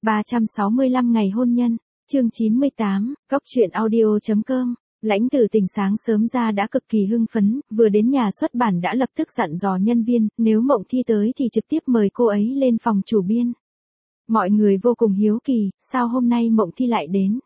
365 ngày hôn nhân, chương 98, Cóc truyện audio.com. Lãnh Tử Tình sáng sớm ra đã cực kỳ hưng phấn, vừa đến nhà xuất bản đã lập tức dặn dò nhân viên, nếu Mộng Thi tới thì trực tiếp mời cô ấy lên phòng chủ biên. Mọi người vô cùng hiếu kỳ, sao hôm nay Mộng Thi lại đến?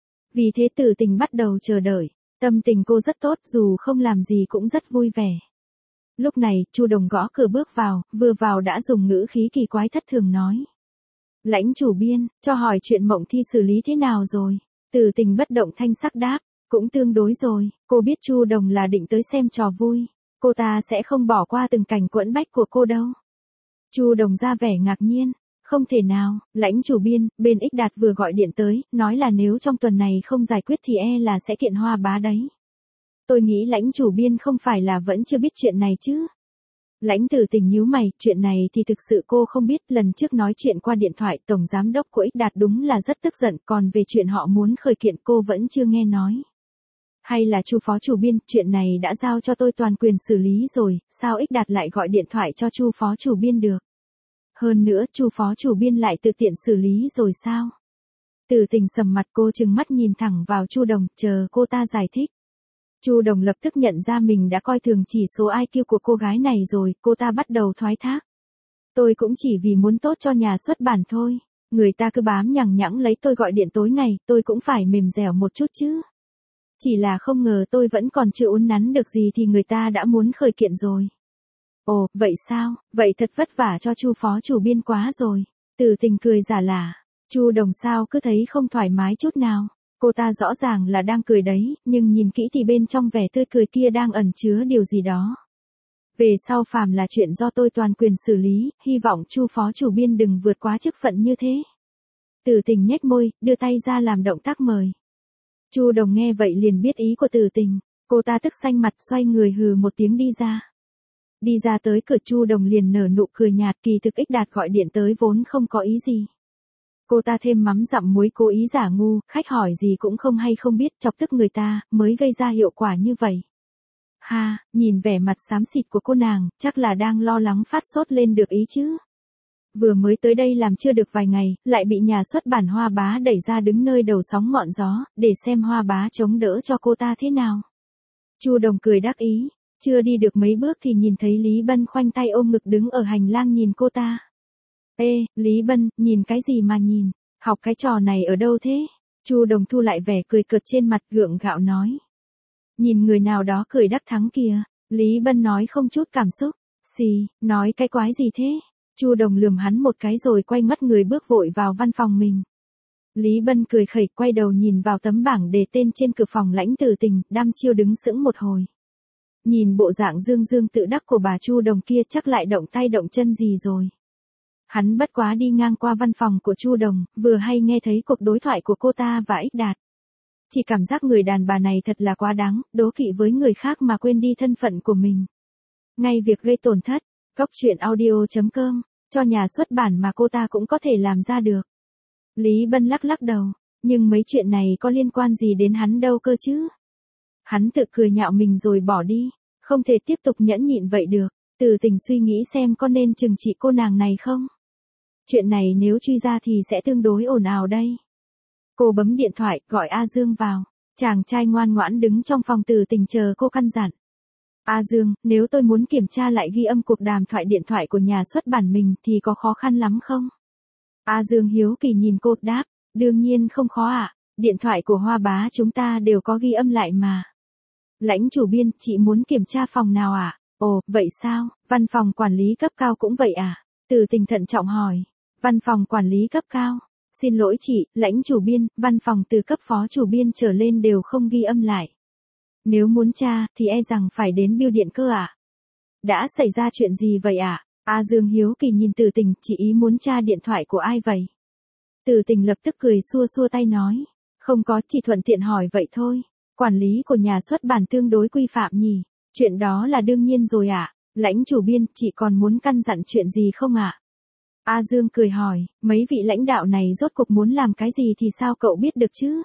Vì thế Tử Tình bắt đầu chờ đợi, tâm tình cô rất tốt, dù không làm gì cũng rất vui vẻ. Lúc này, Chu Đồng gõ cửa bước vào, vừa vào đã dùng ngữ khí kỳ quái thất thường nói. Lãnh chủ biên, cho hỏi chuyện Mộng Thi xử lý thế nào rồi? Tử Tình bất động thanh sắc đáp, cũng tương đối rồi, cô biết Chu Đồng là định tới xem trò vui, cô ta sẽ không bỏ qua từng cảnh quẫn bách của cô đâu. Chu Đồng ra vẻ ngạc nhiên, không thể nào, lãnh chủ biên, bên X Đạt vừa gọi điện tới, nói là nếu trong tuần này không giải quyết thì là sẽ kiện Hoa Bá đấy. Tôi nghĩ lãnh chủ biên không phải là vẫn chưa biết chuyện này chứ. Lãnh Tử Tình nhíu mày, chuyện này thì thực sự cô không biết, lần trước nói chuyện qua điện thoại tổng giám đốc của X Đạt đúng là rất tức giận, còn về chuyện họ muốn khởi kiện cô vẫn chưa nghe nói. Hay là Chu phó chủ biên, chuyện này đã giao cho tôi toàn quyền xử lý rồi, sao X Đạt lại gọi điện thoại cho Chu phó chủ biên được? Hơn nữa, Chu phó chủ biên lại tự tiện xử lý rồi sao? Tử Tình sầm mặt, cô trừng mắt nhìn thẳng vào Chu Đồng, chờ cô ta giải thích. Chu Đồng lập tức nhận ra mình đã coi thường chỉ số IQ của cô gái này rồi, cô ta bắt đầu thoái thác. Tôi cũng chỉ vì muốn tốt cho nhà xuất bản thôi, người ta cứ bám nhằng nhẵng lấy tôi gọi điện tối ngày, tôi cũng phải mềm dẻo một chút chứ. Chỉ là không ngờ tôi vẫn còn chưa uốn nắn được gì thì người ta đã muốn khởi kiện rồi. Ồ, vậy sao, vậy thật vất vả cho Chu phó chủ biên quá rồi. Tử Tình cười giả lả, Chu Đồng sao cứ thấy không thoải mái chút nào. Cô ta rõ ràng là đang cười đấy, nhưng nhìn kỹ thì bên trong vẻ tươi cười kia đang ẩn chứa điều gì đó. Về sau phàm là chuyện do tôi toàn quyền xử lý, hy vọng Chu phó chủ biên đừng vượt quá chức phận như thế. Tử Tình nhếch môi, đưa tay ra làm động tác mời. Chu Đồng nghe vậy liền biết ý của Tử Tình, cô ta tức xanh mặt xoay người hừ một tiếng đi ra. Đi ra tới cửa Chu Đồng liền nở nụ cười nhạt, kỳ thực X Đạt gọi điện tới vốn không có ý gì. Cô ta thêm mắm dặm muối cố ý giả ngu, khách hỏi gì cũng không hay không biết, chọc tức người ta, mới gây ra hiệu quả như vậy. Ha, nhìn vẻ mặt xám xịt của cô nàng, chắc là đang lo lắng phát sốt lên được ý chứ. Vừa mới tới đây làm chưa được vài ngày, lại bị nhà xuất bản Hoa Bá đẩy ra đứng nơi đầu sóng ngọn gió, để xem Hoa Bá chống đỡ cho cô ta thế nào. Chu Đồng cười đắc ý, chưa đi được mấy bước thì nhìn thấy Lý Bân khoanh tay ôm ngực đứng ở hành lang nhìn cô ta. Ê, Lý Bân, nhìn cái gì mà nhìn, học cái trò này ở đâu thế? Chu Đồng thu lại vẻ cười cợt trên mặt gượng gạo nói. Nhìn người nào đó cười đắc thắng kìa, Lý Bân nói không chút cảm xúc. Xì, nói cái quái gì thế? Chu Đồng lườm hắn một cái rồi quay mắt người bước vội vào văn phòng mình. Lý Bân cười khẩy quay đầu nhìn vào tấm bảng đề tên trên cửa phòng Lãnh Tử Tình, đăm chiêu đứng sững một hồi. Nhìn bộ dạng dương dương tự đắc của bà Chu Đồng kia chắc lại động tay động chân gì rồi. Hắn bất quá đi ngang qua văn phòng của Chu Đồng, vừa hay nghe thấy cuộc đối thoại của cô ta và X Đạt. Chỉ cảm giác người đàn bà này thật là quá đáng, đố kỵ với người khác mà quên đi thân phận của mình. Ngay việc gây tổn thất, Cóc truyện audio.com, cho nhà xuất bản mà cô ta cũng có thể làm ra được. Lý Bân lắc lắc đầu, nhưng mấy chuyện này có liên quan gì đến hắn đâu cơ chứ. Hắn tự cười nhạo mình rồi bỏ đi, không thể tiếp tục nhẫn nhịn vậy được. Tử Tình suy nghĩ xem có nên trừng trị cô nàng này không. Chuyện này nếu truy ra thì sẽ tương đối ồn ào đây. Cô bấm điện thoại, gọi A Dương vào. Chàng trai ngoan ngoãn đứng trong phòng Tử Tình chờ cô căn dặn. A Dương, nếu tôi muốn kiểm tra lại ghi âm cuộc đàm thoại điện thoại của nhà xuất bản mình thì có khó khăn lắm không? A Dương hiếu kỳ nhìn cô, đáp, đương nhiên không khó ạ, điện thoại của Hoa Bá chúng ta đều có ghi âm lại mà. Lãnh chủ biên, chị muốn kiểm tra phòng nào ạ? Ồ, vậy sao, văn phòng quản lý cấp cao cũng vậy à? Tử Tình thận trọng hỏi. Văn phòng quản lý cấp cao? Xin lỗi chị, lãnh chủ biên, văn phòng từ cấp phó chủ biên trở lên đều không ghi âm lại. Nếu muốn tra, thì rằng phải đến bưu điện cơ ạ. Đã xảy ra chuyện gì vậy ạ? A Dương hiếu kỳ nhìn Tử Tình, chị ý muốn tra điện thoại của ai vậy? Tử Tình lập tức cười xua xua tay nói. Không có, chỉ thuận tiện hỏi vậy thôi. Quản lý của nhà xuất bản tương đối quy phạm nhỉ? Chuyện đó là đương nhiên rồi ạ. Lãnh chủ biên, chị còn muốn căn dặn chuyện gì không ạ? A Dương cười hỏi, mấy vị lãnh đạo này rốt cuộc muốn làm cái gì thì sao cậu biết được chứ?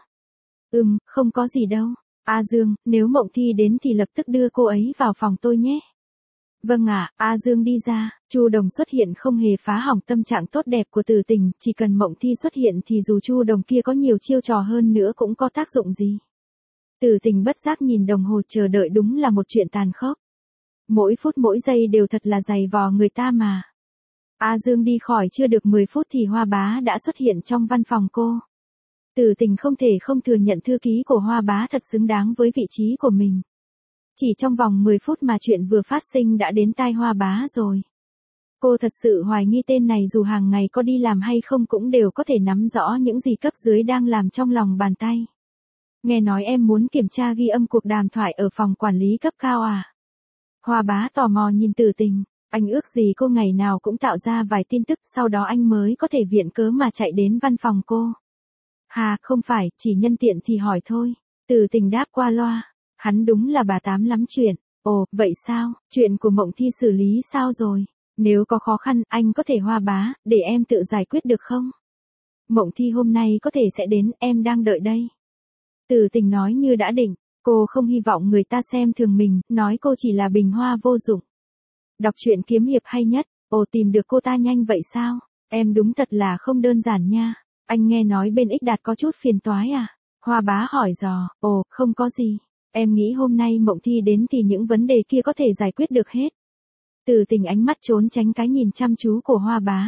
Không có gì đâu. A Dương, nếu Mộng Thi đến thì lập tức đưa cô ấy vào phòng tôi nhé. Vâng ạ, A Dương đi ra, Chu Đồng xuất hiện không hề phá hỏng tâm trạng tốt đẹp của Từ Tình, chỉ cần Mộng Thi xuất hiện thì dù Chu Đồng kia có nhiều chiêu trò hơn nữa cũng có tác dụng gì. Từ Tình bất giác nhìn đồng hồ chờ đợi đúng là một chuyện tàn khốc. Mỗi phút mỗi giây đều thật là dày vò người ta mà. A Dương đi khỏi chưa được 10 phút thì Hoa Bá đã xuất hiện trong văn phòng cô. Từ Tình không thể không thừa nhận thư ký của Hoa Bá thật xứng đáng với vị trí của mình. Chỉ trong vòng 10 phút mà chuyện vừa phát sinh đã đến tai Hoa Bá rồi. Cô thật sự hoài nghi tên này dù hàng ngày có đi làm hay không cũng đều có thể nắm rõ những gì cấp dưới đang làm trong lòng bàn tay. Nghe nói em muốn kiểm tra ghi âm cuộc đàm thoại ở phòng quản lý cấp cao à? Hoa Bá tò mò nhìn Từ Tình, anh ước gì cô ngày nào cũng tạo ra vài tin tức sau đó anh mới có thể viện cớ mà chạy đến văn phòng cô. Hà, không phải, chỉ nhân tiện thì hỏi thôi. Từ Tình đáp qua loa, hắn đúng là bà tám lắm chuyện. Ồ, vậy sao, chuyện của Mộng Thi xử lý sao rồi? Nếu có khó khăn, anh có thể Hoa Bá, để em tự giải quyết được không? Mộng Thi hôm nay có thể sẽ đến, em đang đợi đây. Từ Tình nói như đã định, cô không hy vọng người ta xem thường mình, nói cô chỉ là bình hoa vô dụng. Đọc truyện kiếm hiệp hay nhất, ồ tìm được cô ta nhanh vậy sao? Em đúng thật là không đơn giản nha. Anh nghe nói bên X Đạt có chút phiền toái à? Hoa Bá hỏi dò, ồ, không có gì. Em nghĩ hôm nay Mộng Thi đến thì những vấn đề kia có thể giải quyết được hết. Từ Tình ánh mắt trốn tránh cái nhìn chăm chú của Hoa Bá.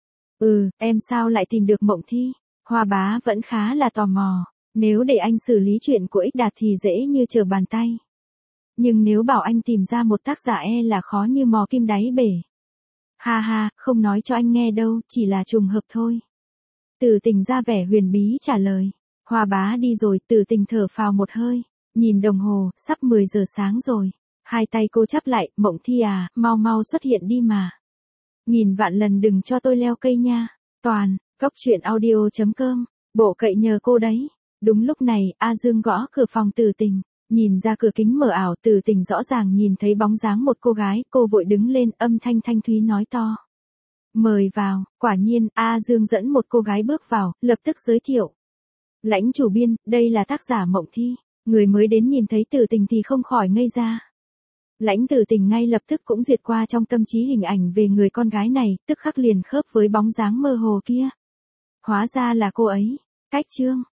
Em sao lại tìm được Mộng Thi? Hoa Bá vẫn khá là tò mò. Nếu để anh xử lý chuyện của X Đạt thì dễ như trở bàn tay. Nhưng nếu bảo anh tìm ra một tác giả là khó như mò kim đáy bể. Ha ha, không nói cho anh nghe đâu, chỉ là trùng hợp thôi. Từ Tình ra vẻ huyền bí trả lời. Hoa Bá đi rồi, Từ Tình thở phào một hơi. Nhìn đồng hồ, sắp 10 giờ sáng rồi. Hai tay cô chắp lại, Mộng Thi à, mau mau xuất hiện đi mà. Nghìn vạn lần đừng cho tôi leo cây nha. Toàn, coctruyện.audio.com, bộ cậy nhờ cô đấy. Đúng lúc này, A Dương gõ cửa phòng Từ Tình. Nhìn ra cửa kính mờ ảo, Từ Tình rõ ràng nhìn thấy bóng dáng một cô gái, cô vội đứng lên, âm thanh thanh thúy nói to. Mời vào, quả nhiên, A Dương dẫn một cô gái bước vào, lập tức giới thiệu. Lãnh chủ biên, đây là tác giả Mộng Thi. Người mới đến nhìn thấy Từ Tình thì không khỏi ngây ra. Lãnh Từ Tình ngay lập tức cũng duyệt qua trong tâm trí hình ảnh về người con gái này, tức khắc liền khớp với bóng dáng mơ hồ kia. Hóa ra là cô ấy. Cách chương